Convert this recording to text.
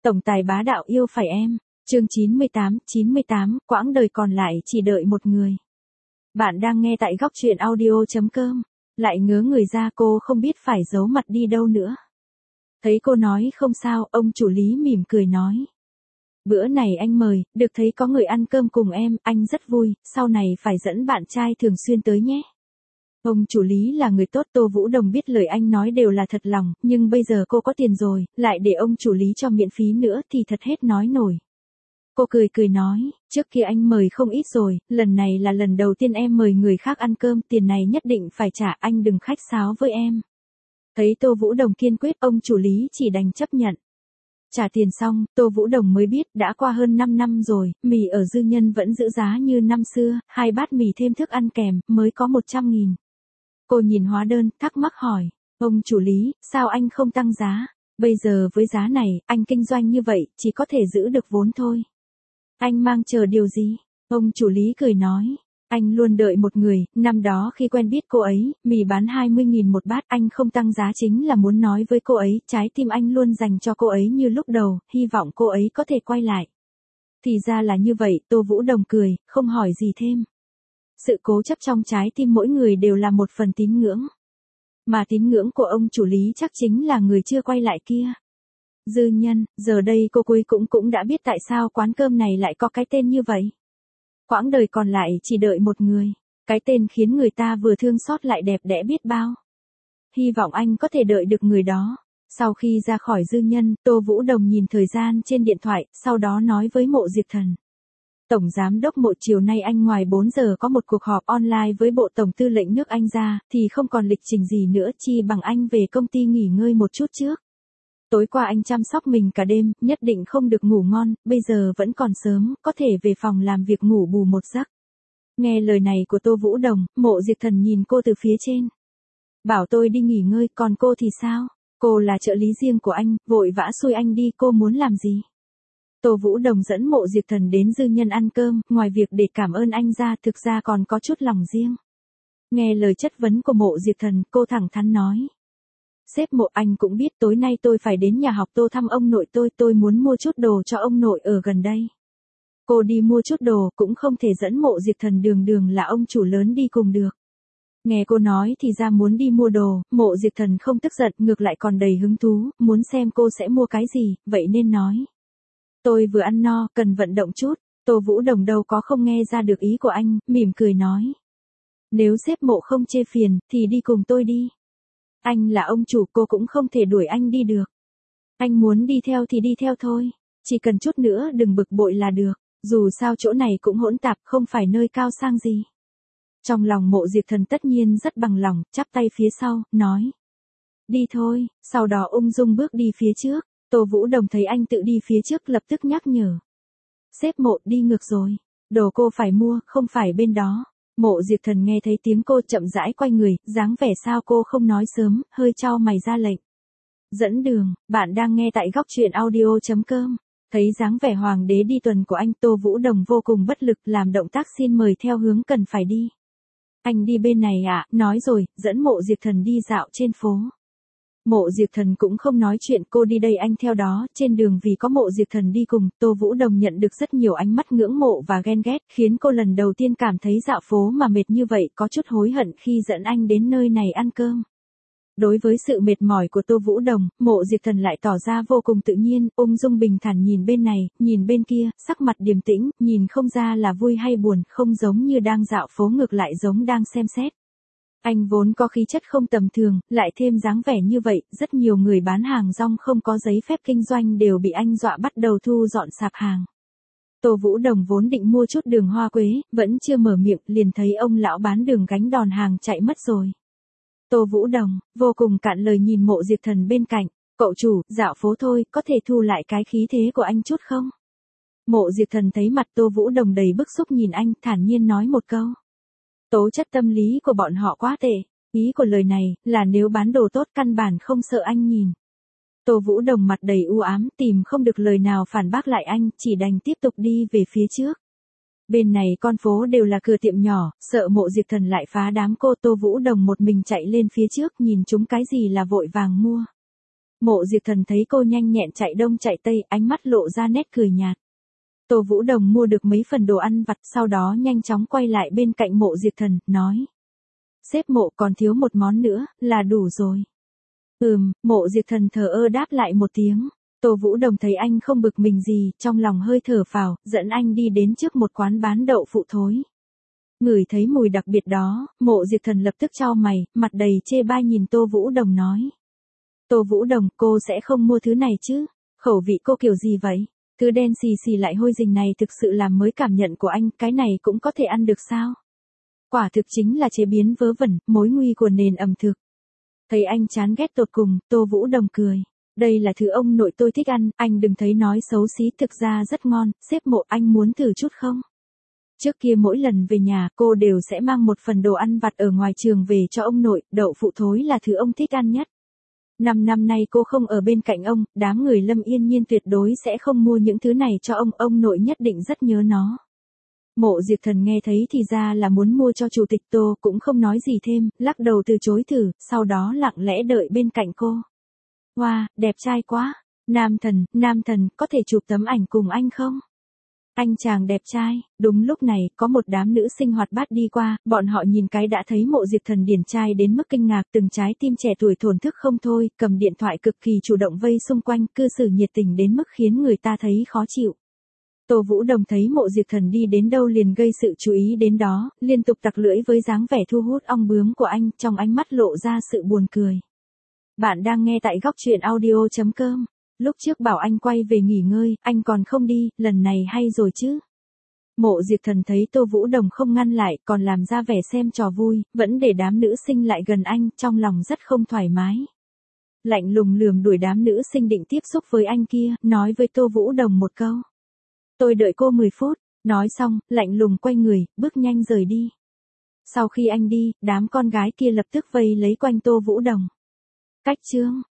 Tổng tài bá đạo yêu phải em. Chương 98, quãng đời còn lại chỉ đợi một người. Bạn đang nghe tại góc truyện audio.com. Lại ngớ người ra, cô không biết phải giấu mặt đi đâu nữa. Thấy cô nói không sao, ông chủ Lý mỉm cười nói. Bữa này anh mời, được thấy có người ăn cơm cùng em, anh rất vui, sau này phải dẫn bạn trai thường xuyên tới nhé. Ông chủ Lý là người tốt, Tô Vũ Đồng biết lời anh nói đều là thật lòng, nhưng bây giờ cô có tiền rồi, lại để ông chủ Lý cho miễn phí nữa thì thật hết nói nổi. Cô cười cười nói, trước kia anh mời không ít rồi, lần này là lần đầu tiên em mời người khác ăn cơm, tiền này nhất định phải trả, anh đừng khách sáo với em. Thấy Tô Vũ Đồng kiên quyết, ông chủ Lý chỉ đành chấp nhận. Trả tiền xong, Tô Vũ Đồng mới biết đã qua hơn 5 năm rồi, mì ở Dư Nhân vẫn giữ giá như năm xưa, 2 bát mì thêm thức ăn kèm, mới có 100.000. Cô nhìn hóa đơn, thắc mắc hỏi, ông chủ Lý, sao anh không tăng giá? Bây giờ với giá này, anh kinh doanh như vậy, chỉ có thể giữ được vốn thôi. Anh mang chờ điều gì? Ông chủ Lý cười nói, anh luôn đợi một người, năm đó khi quen biết cô ấy, mì bán 20.000 một bát, anh không tăng giá chính là muốn nói với cô ấy, trái tim anh luôn dành cho cô ấy như lúc đầu, hy vọng cô ấy có thể quay lại. Thì ra là như vậy, Tô Vũ Đồng cười, không hỏi gì thêm. Sự cố chấp trong trái tim mỗi người đều là một phần tín ngưỡng. Mà tín ngưỡng của ông chủ Lý chắc chính là người chưa quay lại kia. Dư Nhân, giờ đây cô cuối cũng đã biết tại sao quán cơm này lại có cái tên như vậy. Quãng đời còn lại chỉ đợi một người. Cái tên khiến người ta vừa thương xót lại đẹp đẽ biết bao. Hy vọng anh có thể đợi được người đó. Sau khi ra khỏi Dư Nhân, Tô Vũ Đồng nhìn thời gian trên điện thoại, sau đó nói với Mộ Diệp Thần. Tổng Giám đốc Mộ, chiều nay anh ngoài 4 giờ có một cuộc họp online với Bộ Tổng Tư lệnh nước Anh ra, thì không còn lịch trình gì nữa, chi bằng anh về công ty nghỉ ngơi một chút trước. Tối qua anh chăm sóc mình cả đêm, nhất định không được ngủ ngon, bây giờ vẫn còn sớm, có thể về phòng làm việc ngủ bù một giấc. Nghe lời này của Tô Vũ Đồng, Mộ Diệp Thần nhìn cô từ phía trên. Bảo tôi đi nghỉ ngơi, còn cô thì sao? Cô là trợ lý riêng của anh, vội vã xui anh đi, cô muốn làm gì? Tô Vũ Đồng dẫn Mộ Diệp Thần đến Dư Nhân ăn cơm, ngoài việc để cảm ơn anh ra, thực ra còn có chút lòng riêng. Nghe lời chất vấn của Mộ Diệp Thần, cô thẳng thắn nói. Sếp Mộ, anh cũng biết tối nay tôi phải đến nhà học Tô thăm ông nội tôi muốn mua chút đồ cho ông nội ở gần đây. Cô đi mua chút đồ, cũng không thể dẫn Mộ Diệp Thần đường là ông chủ lớn đi cùng được. Nghe cô nói thì ra muốn đi mua đồ, Mộ Diệp Thần không tức giận, ngược lại còn đầy hứng thú, muốn xem cô sẽ mua cái gì, vậy nên nói. Tôi vừa ăn no, cần vận động chút. Tô Vũ Đồng đâu có không nghe ra được ý của anh, mỉm cười nói. Nếu sếp Mộ không chê phiền, thì đi cùng tôi đi. Anh là ông chủ, cô cũng không thể đuổi anh đi được. Anh muốn đi theo thì đi theo thôi. Chỉ cần chút nữa đừng bực bội là được. Dù sao chỗ này cũng hỗn tạp, không phải nơi cao sang gì. Trong lòng Mộ Diệp Thần tất nhiên rất bằng lòng, chắp tay phía sau, nói. Đi thôi, sau đó ung dung bước đi phía trước. Tô Vũ Đồng thấy anh tự đi phía trước lập tức nhắc nhở. Sếp Mộ, đi ngược rồi. Đồ cô phải mua, không phải bên đó. Mộ Diệp Thần nghe thấy tiếng cô chậm rãi quay người, dáng vẻ sao cô không nói sớm, hơi chau mày ra lệnh. Dẫn đường, bạn đang nghe tại góc truyện audio.com. Thấy dáng vẻ hoàng đế đi tuần của anh, Tô Vũ Đồng vô cùng bất lực, làm động tác xin mời theo hướng cần phải đi. Anh đi bên này ạ, nói rồi, dẫn Mộ Diệp Thần đi dạo trên phố. Mộ Diệp Thần cũng không nói chuyện, cô đi đây anh theo đó, trên đường vì có Mộ Diệp Thần đi cùng, Tô Vũ Đồng nhận được rất nhiều ánh mắt ngưỡng mộ và ghen ghét, khiến cô lần đầu tiên cảm thấy dạo phố mà mệt như vậy, có chút hối hận khi dẫn anh đến nơi này ăn cơm. Đối với sự mệt mỏi của Tô Vũ Đồng, Mộ Diệp Thần lại tỏ ra vô cùng tự nhiên, ung dung bình thản nhìn bên này, nhìn bên kia, sắc mặt điềm tĩnh, nhìn không ra là vui hay buồn, không giống như đang dạo phố, ngược lại giống đang xem xét. Anh vốn có khí chất không tầm thường, lại thêm dáng vẻ như vậy, rất nhiều người bán hàng rong không có giấy phép kinh doanh đều bị anh dọa bắt đầu thu dọn sạp hàng. Tô Vũ Đồng vốn định mua chút đường hoa quế, vẫn chưa mở miệng, liền thấy ông lão bán đường gánh đòn hàng chạy mất rồi. Tô Vũ Đồng, vô cùng cạn lời nhìn Mộ Diệp Thần bên cạnh, cậu chủ, dạo phố thôi, có thể thu lại cái khí thế của anh chút không? Mộ Diệp Thần thấy mặt Tô Vũ Đồng đầy bức xúc nhìn anh, thản nhiên nói một câu. Tố chất tâm lý của bọn họ quá tệ, ý của lời này, là nếu bán đồ tốt căn bản không sợ anh nhìn. Tô Vũ Đồng mặt đầy u ám, tìm không được lời nào phản bác lại anh, chỉ đành tiếp tục đi về phía trước. Bên này con phố đều là cửa tiệm nhỏ, sợ Mộ Diệp Thần lại phá đám cô, Tô Vũ Đồng một mình chạy lên phía trước nhìn chúng cái gì là vội vàng mua. Mộ Diệp Thần thấy cô nhanh nhẹn chạy đông chạy tây, ánh mắt lộ ra nét cười nhạt. Tô Vũ Đồng mua được mấy phần đồ ăn vặt, sau đó nhanh chóng quay lại bên cạnh Mộ Diệp Thần, nói. Sếp Mộ còn thiếu một món nữa, là đủ rồi. Mộ Diệp Thần thờ ơ đáp lại một tiếng. Tô Vũ Đồng thấy anh không bực mình gì, trong lòng hơi thở phào, dẫn anh đi đến trước một quán bán đậu phụ thối. Ngửi thấy mùi đặc biệt đó, Mộ Diệp Thần lập tức chau mày, mặt đầy chê bai nhìn Tô Vũ Đồng nói. Tô Vũ Đồng, cô sẽ không mua thứ này chứ? Khẩu vị cô kiểu gì vậy? Thứ đen xì xì lại hôi rình này thực sự làm mới cảm nhận của anh, cái này cũng có thể ăn được sao? Quả thực chính là chế biến vớ vẩn, mối nguy của nền ẩm thực. Thấy anh chán ghét tột cùng, Tô Vũ Đồng cười. Đây là thứ ông nội tôi thích ăn, anh đừng thấy nói xấu xí, thực ra rất ngon, sếp Mộ anh muốn thử chút không? Trước kia mỗi lần về nhà, cô đều sẽ mang một phần đồ ăn vặt ở ngoài trường về cho ông nội, đậu phụ thối là thứ ông thích ăn nhất. 5 năm nay cô không ở bên cạnh ông, đám người Lâm Yên Nhiên tuyệt đối sẽ không mua những thứ này cho ông nội nhất định rất nhớ nó. Mộ Diệp Thần nghe thấy thì ra là muốn mua cho chủ tịch Tô, cũng không nói gì thêm, lắc đầu từ chối thử, sau đó lặng lẽ đợi bên cạnh cô. Wow, đẹp trai quá. Nam thần, có thể chụp tấm ảnh cùng anh không? Anh chàng đẹp trai. Đúng lúc này, có một đám nữ sinh hoạt bát đi qua, bọn họ nhìn cái đã thấy Mộ Diệp Thần điển trai đến mức kinh ngạc, từng trái tim trẻ tuổi thổn thức không thôi, cầm điện thoại cực kỳ chủ động vây xung quanh, cư xử nhiệt tình đến mức khiến người ta thấy khó chịu. Tô Vũ Đồng thấy Mộ Diệp Thần đi đến đâu liền gây sự chú ý đến đó, liên tục tặc lưỡi với dáng vẻ thu hút ong bướm của anh, trong ánh mắt lộ ra sự buồn cười. Bạn đang nghe tại góc truyện audio.com. Lúc trước bảo anh quay về nghỉ ngơi, anh còn không đi, lần này hay rồi chứ. Mộ Diệp Thần thấy Tô Vũ Đồng không ngăn lại, còn làm ra vẻ xem trò vui, vẫn để đám nữ sinh lại gần anh, trong lòng rất không thoải mái. Lạnh lùng lườm đuổi đám nữ sinh định tiếp xúc với anh kia, nói với Tô Vũ Đồng một câu. Tôi đợi cô 10 phút, nói xong, lạnh lùng quay người, bước nhanh rời đi. Sau khi anh đi, đám con gái kia lập tức vây lấy quanh Tô Vũ Đồng. Cách chương